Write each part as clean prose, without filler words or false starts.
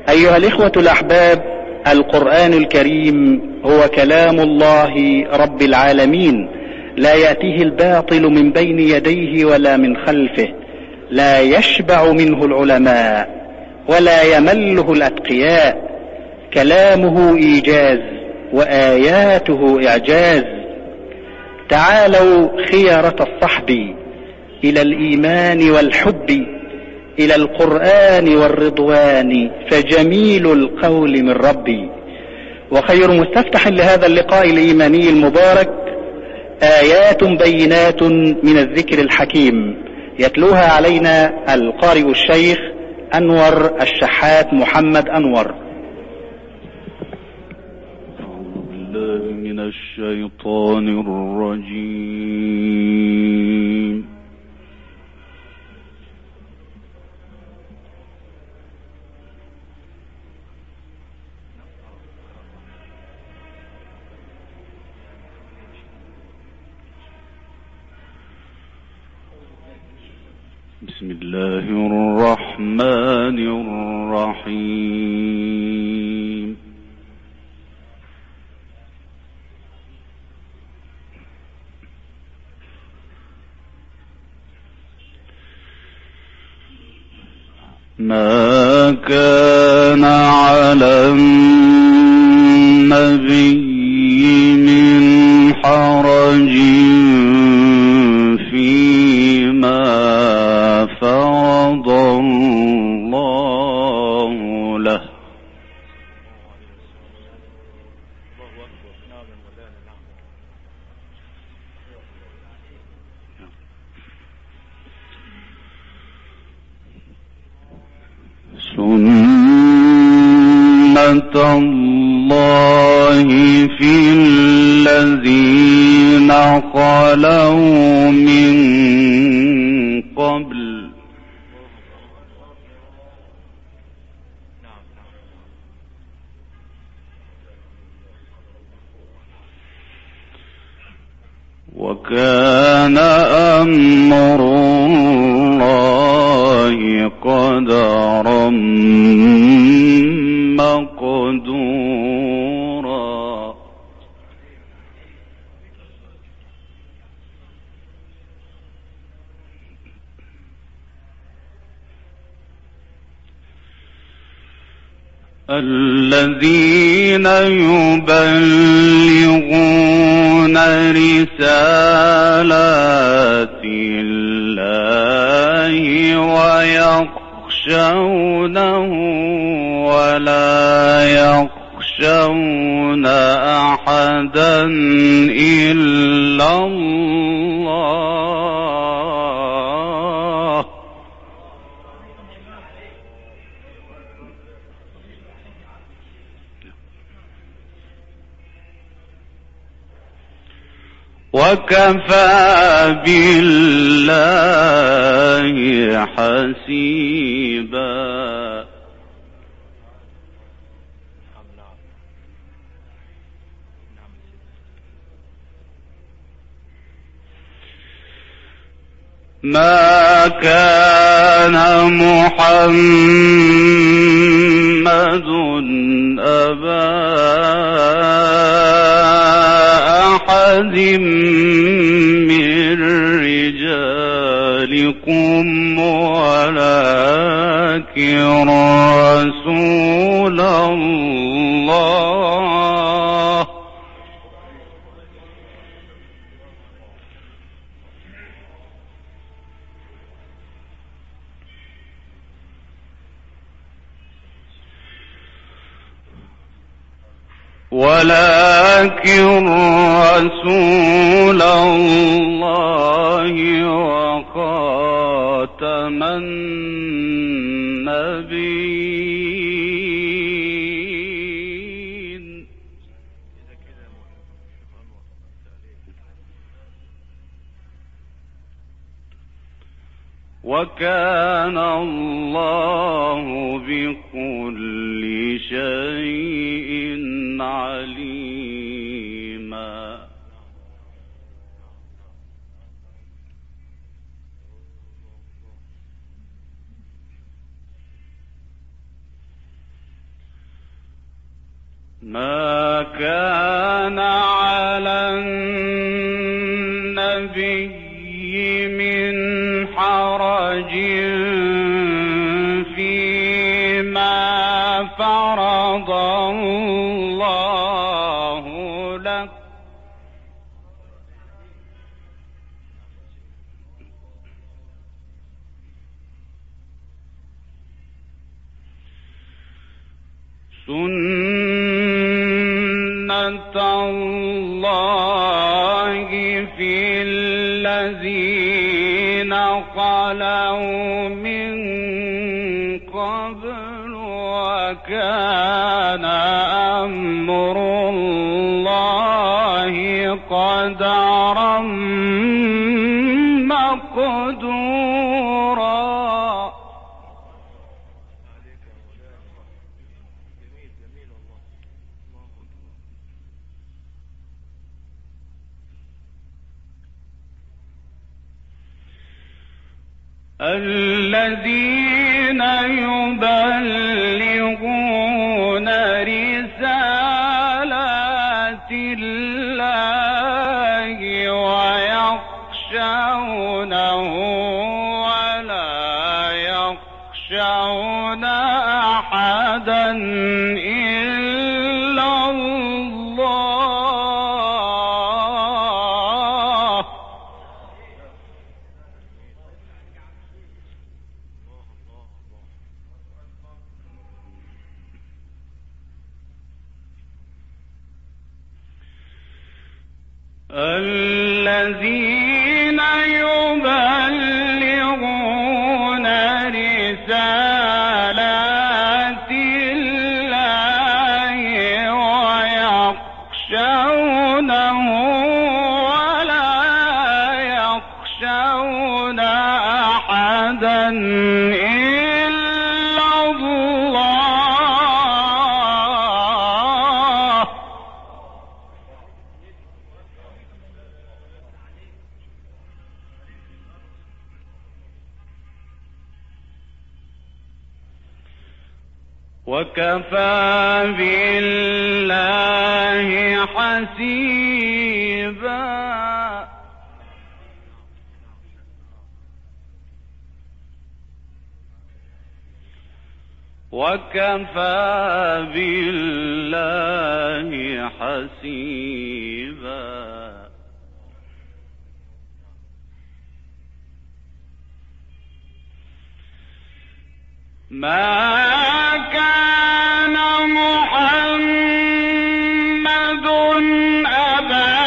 أيها الإخوة الأحباب، القرآن الكريم هو كلام الله رب العالمين، لا يأتيه الباطل من بين يديه ولا من خلفه، لا يشبع منه العلماء ولا يمله الأتقياء. كلامه إيجاز وآياته إعجاز. تعالوا خيرة الصحب إلى الإيمان والحب، إلى القرآن والرضوان، فجميل القول من ربي. وخير مستفتح لهذا اللقاء الإيماني المبارك آيات بينات من الذكر الحكيم، يتلوها علينا القارئ الشيخ أنور الشحات محمد أنور. أعوذ بالله من الشيطان الرجيم. بسم الله الرحمن الرحيم. ما كان على النبي من حرج فيما فرض الله له. سنة الله في الذين خلوا من قبل، وكان أمر الله قدرا مقدورا. الذين يبلغون رسالات الله ويخشونه ولا يخشون أحدا إلا الله. وكفى بالله حسيبا. ما كان محمد أبا أحد من رجالكم ولكن رسول الله وخاتم النبيين. وكان الله بكل شيء عليما. ما كان على النبي من حرج فيما فرض الله له سنة الله في الذين خلوا من قبل وكان أمر الله قدرا مقدورا. الذين يبلغون رسالات الله ويخشونه ولا يخشون أحدا إلا الله. الذين يبلغون رسالات الله ويخشونه ولا يخشون أحدا إلا الله. وكفى بالله حسيبا. وكفى بالله حسيبا. ما كان محمد أبا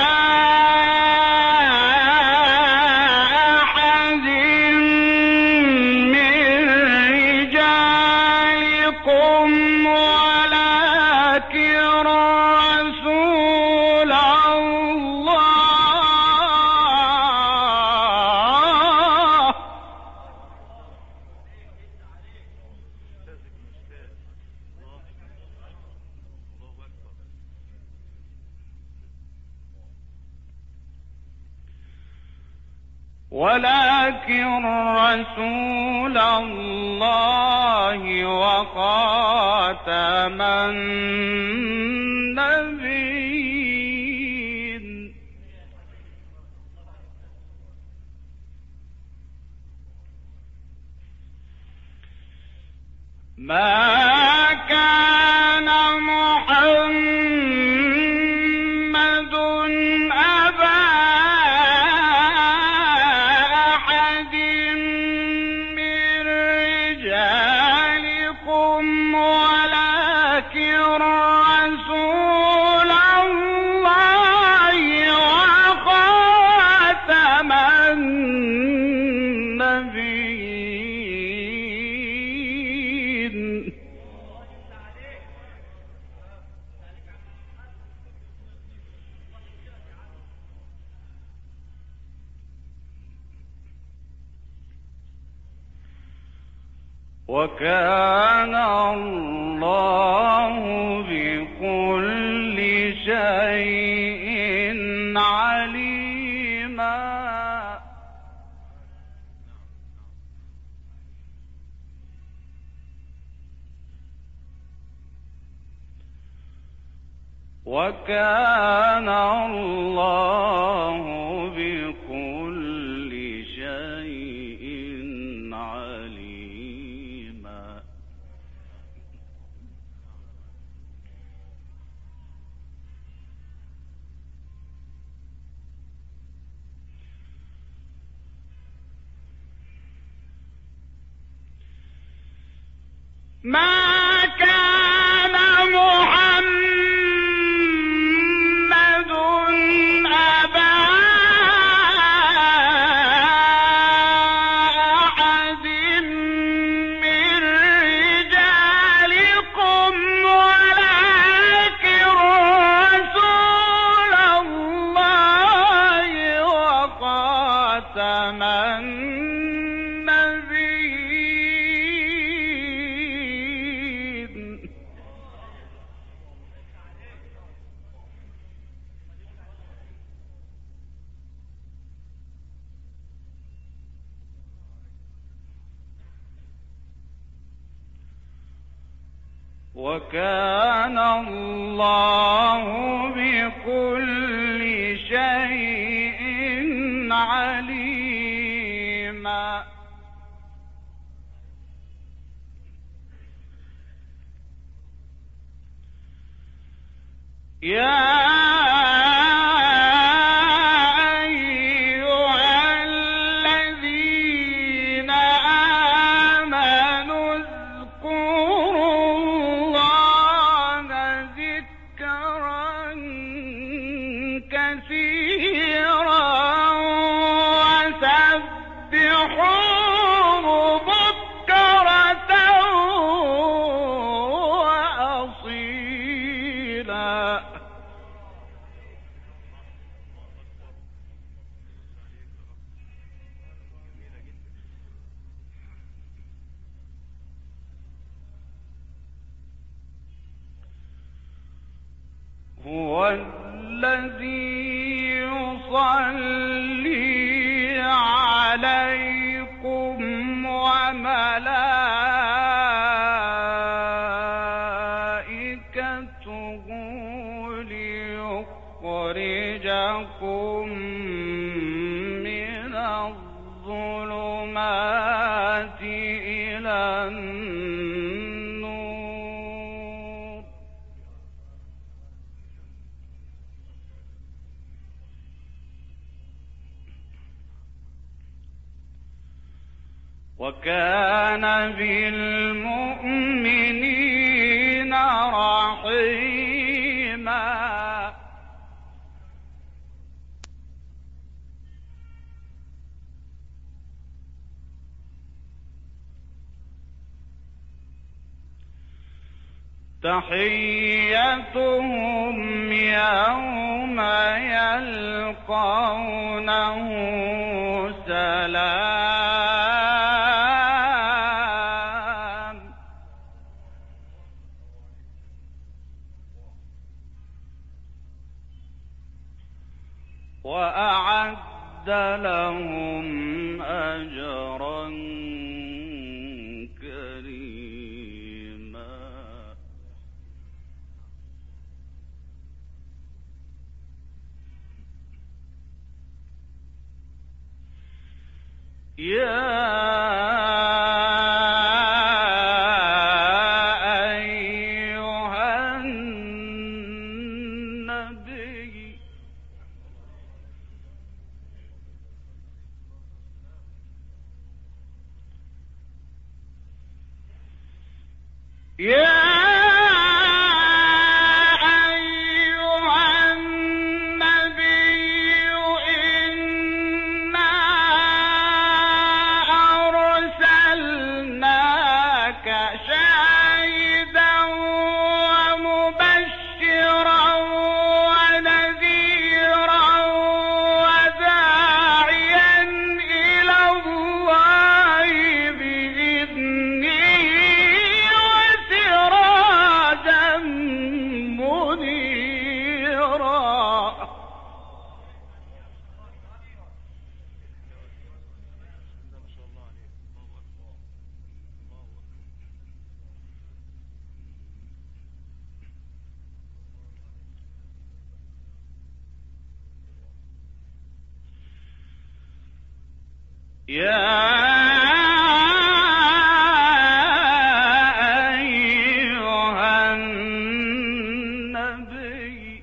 أحد من رجالكم ولكن رسول الله وخاتم النبيين. ما كان محمد أبا أحد من رجالكم ولكن رسول الله وخاتم النبيين. وكان الله بكل شيء عليما. وكان الله بكل شيء عليما. ما كان محمد أبا أحد من رجالكم ولكن رسول الله وخاتم وكان الله بكل شيء عليما. يا هو الذي يصلي عليكم وملائكته ليخرجكم من الظلمات إلى النور. وكان بالمؤمنين رحيما. تحيتهم يوم يلقونه سلام. وأعد لهم أجرا كريما. يا أيها النبي وسراجا أيها النبي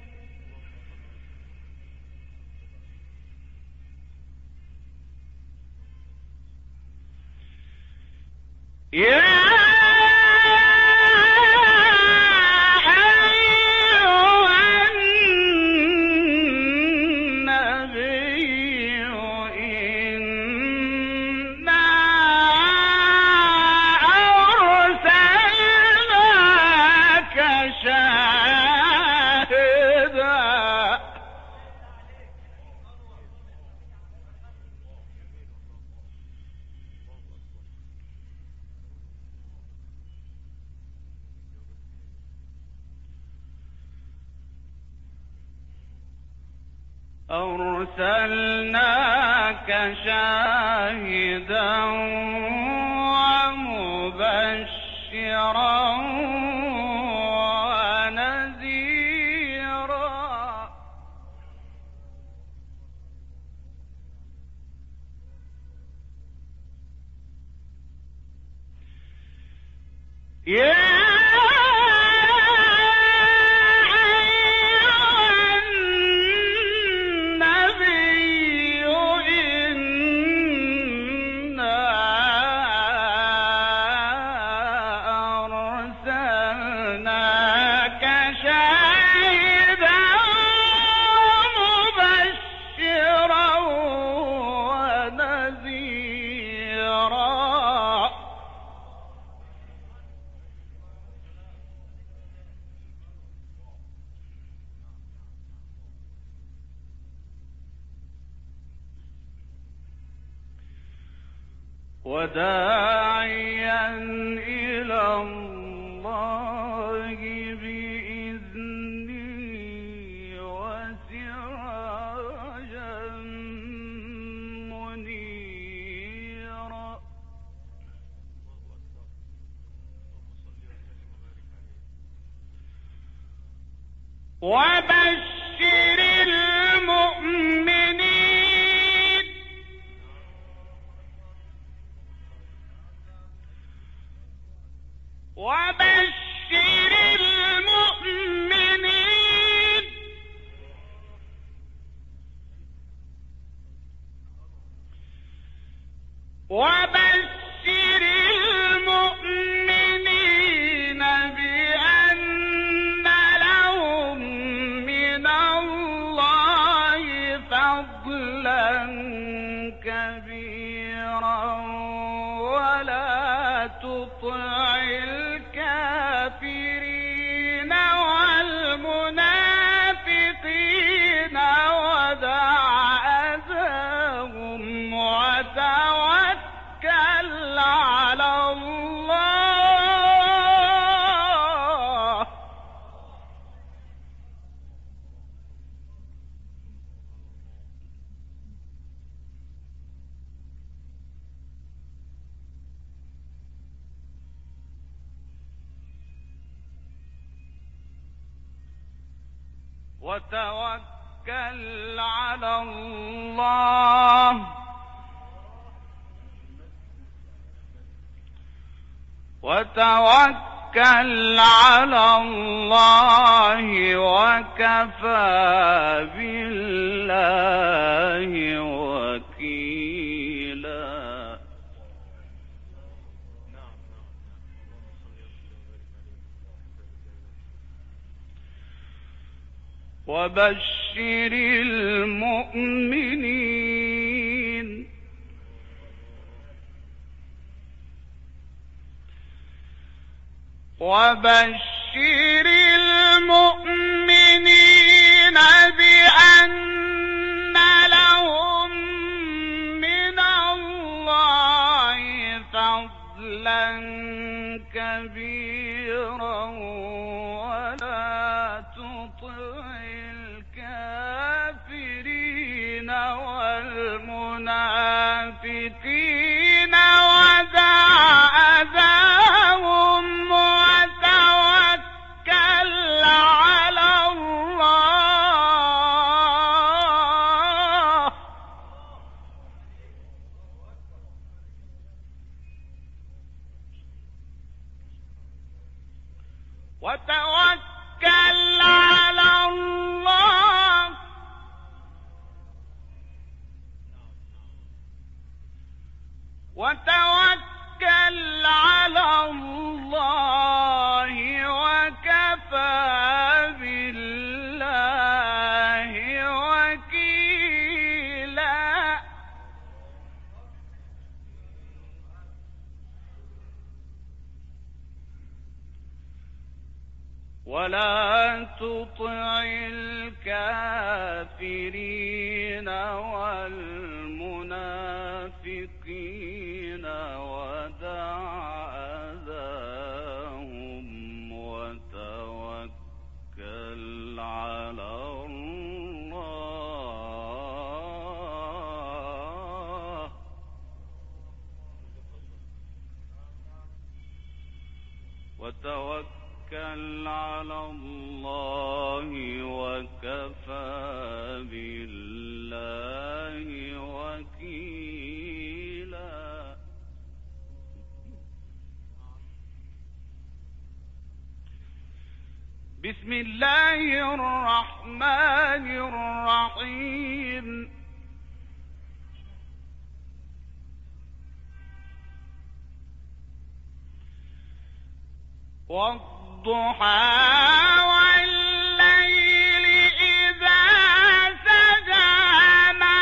أرسلناك شاهدا ومبشرا ونذيرا وداعيا إلى الله بإذنه وسراجا منيرا وبشر المؤمنين وبشر المؤمنين وبشر المؤمنين بأن لهم من الله فضلا كبيرا ولا تطع الكافرين والمنافقين ودع أذاهم وتوكل على الله وتوكل على الله وتوكل على الله وكفى بالله وكيلا وبشر المؤمنين وبشر المؤمنين بأن لهم من الله فضلا كبيرا ولا تطع الكافرين والمنافقين ودع أذاهم وتوكل على وتوكل على الله وتوكل على الله وكفى بالله وكيلا. ولا تطع الكافرين والمنافقين ودع أذاهم وتوكل على الله وتوكل على الله وكفى بالله وكيلا. بسم الله الرحمن الرحيم. والضحى والليل إذا سجى ما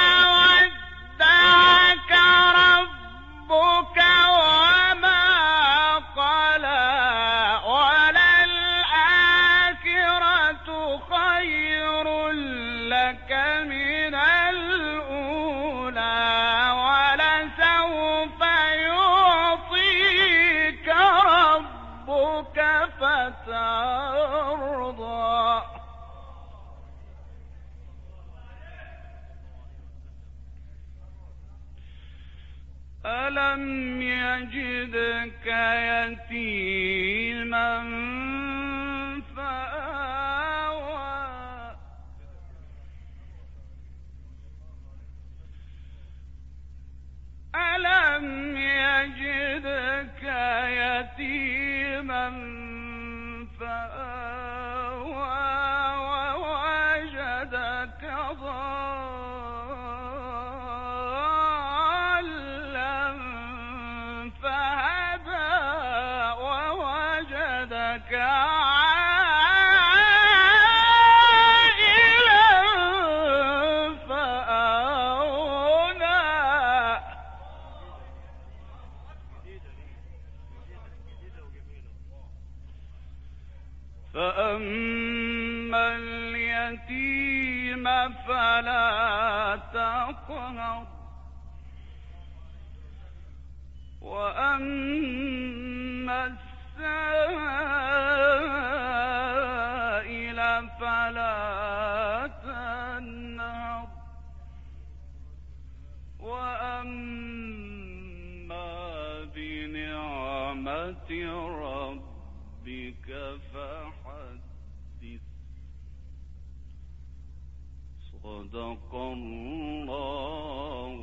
ودعك ربك وما قلى وللآخرة خير لك من الأولى ولسوف يعطيك ربك فترضى. ألم يجدك يتيما فآوى ألم يجدك يتيما فآوى ووجدك ضالا فهدى ووجدك عائلا فأغنى. فأما اليتيم فلا تقهر وأما السائل فلا تنهر وأما بنعمة ربك فحدث. صدق الله